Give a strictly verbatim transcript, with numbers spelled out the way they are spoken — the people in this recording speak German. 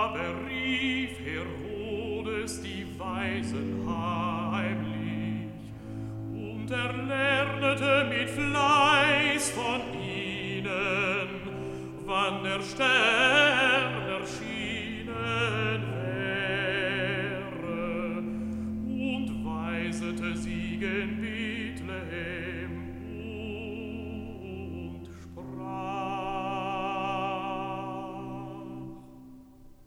berief Herodes die Weisen heimlich und erlernete mit Fleiß von ihnen, wann er sterben